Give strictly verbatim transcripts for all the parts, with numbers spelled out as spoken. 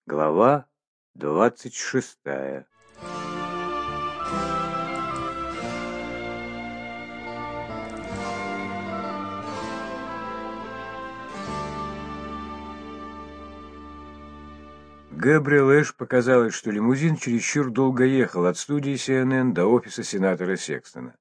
Глава двадцать шестая. Гэбриэл Эш показалось, что лимузин чересчур долго ехал от студии Си Эн Эн до офиса сенатора Секстона.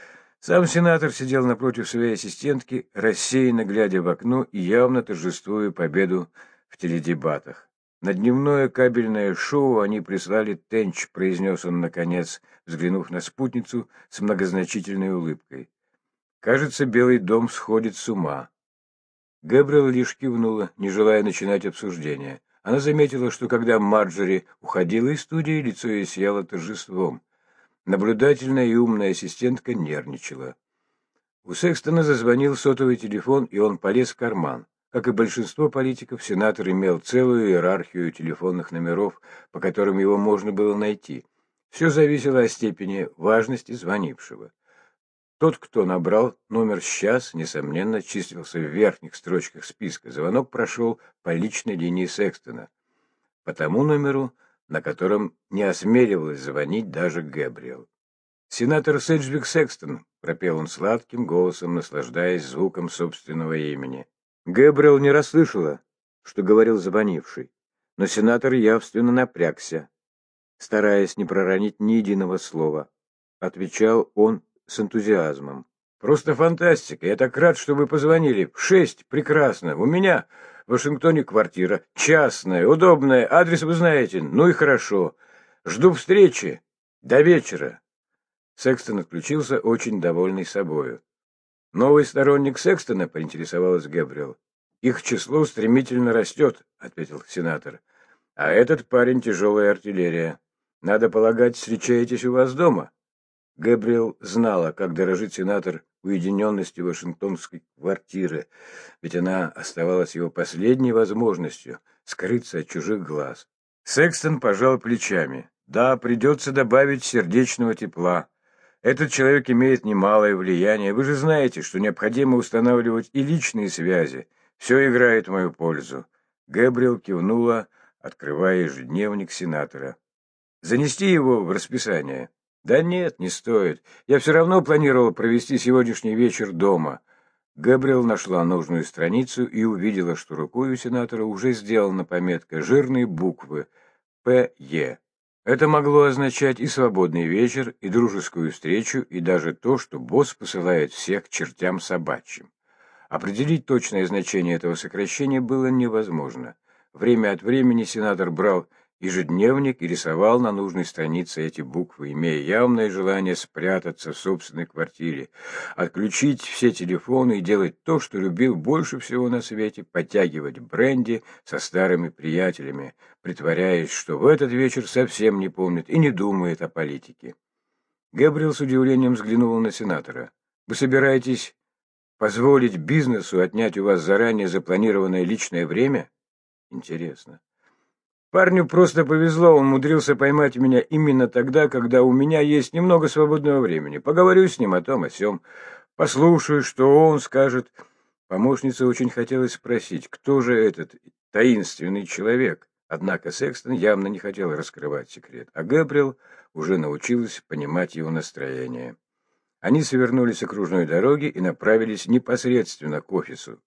Сам сенатор сидел напротив своей ассистентки, рассеянно глядя в окно и явно торжествуя победу в теледебатах. «На дневное кабельное шоу они прислали Тенч», — произнес он наконец, взглянув на спутницу с многозначительной улыбкой. «Кажется, Белый дом сходит с ума». Гэбриэл лишь кивнула, не желая начинать обсуждение. Она заметила, что когда Марджори уходила из студии, лицо ей сияло торжеством. Наблюдательная и умная ассистентка нервничала. У Секстона зазвонил сотовый телефон, и он полез в карман. Как и большинство политиков, сенатор имел целую иерархию телефонных номеров, по которым его можно было найти. Все зависело от степени важности звонившего. Тот, кто набрал номер сейчас, несомненно, числился в верхних строчках списка. Звонок прошел по личной линии Секстона, по тому номеру, на котором не осмеливалась звонить даже Гэбриэл. «Сенатор Седжвик Секстон», — пропел он сладким голосом, наслаждаясь звуком собственного имени. Гэбриэл не расслышала, что говорил звонивший, но сенатор явственно напрягся, стараясь не проронить ни единого слова. Отвечал он с энтузиазмом. «Просто фантастика! Я так рад, что вы позвонили. В шесть. Прекрасно. У меня в Вашингтоне квартира. Частная, удобная. Адрес вы знаете. Ну и хорошо. Жду встречи. До вечера». Секстон отключился, очень довольный собою. «Новый сторонник Секстона?» — поинтересовалась Гэбриэл. «Их число стремительно растет», — ответил сенатор. «А этот парень — тяжелая артиллерия. Надо полагать, встречаетесь у вас дома?» Гэбриэл знала, как дорожит сенатор уединенностью вашингтонской квартиры, ведь она оставалась его последней возможностью скрыться от чужих глаз. Секстон пожал плечами. «Да, придется добавить сердечного тепла. Этот человек имеет немалое влияние. Вы же знаете, что необходимо устанавливать и личные связи. Все играет в мою пользу». Гэбриэл кивнула, открывая ежедневник сенатора. «Занести его в расписание?» «Да нет, не стоит. Я все равно планировал провести сегодняшний вечер дома». Гэбриэл нашла нужную страницу и увидела, что рукой у сенатора уже сделана пометка жирные буквы П Е. Это могло означать и свободный вечер, и дружескую встречу, и даже то, что босс посылает всех к чертям собачьим. Определить точное значение этого сокращения было невозможно. Время от времени сенатор брал ежедневник и рисовал на нужной странице эти буквы, имея явное желание спрятаться в собственной квартире, отключить все телефоны и делать то, что любил больше всего на свете, подтягивать бренди со старыми приятелями, притворяясь, что в этот вечер совсем не помнит и не думает о политике. Гэбриэл с удивлением взглянула на сенатора. «Вы собираетесь позволить бизнесу отнять у вас заранее запланированное личное время? Интересно. Парню просто повезло, он умудрился поймать меня именно тогда, когда у меня есть немного свободного времени. Поговорю с ним о том, о сём, послушаю, что он скажет». Помощнице очень хотелось спросить, кто же этот таинственный человек. Однако Секстон явно не хотел раскрывать секрет, а Гэбриэл уже научилась понимать его настроение. Они свернули с окружной дороги и направились непосредственно к офису.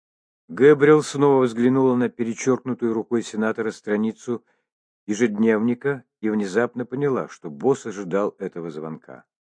Гэбриэл снова взглянула на перечеркнутую рукой сенатора страницу ежедневника и внезапно поняла, что босс ожидал этого звонка.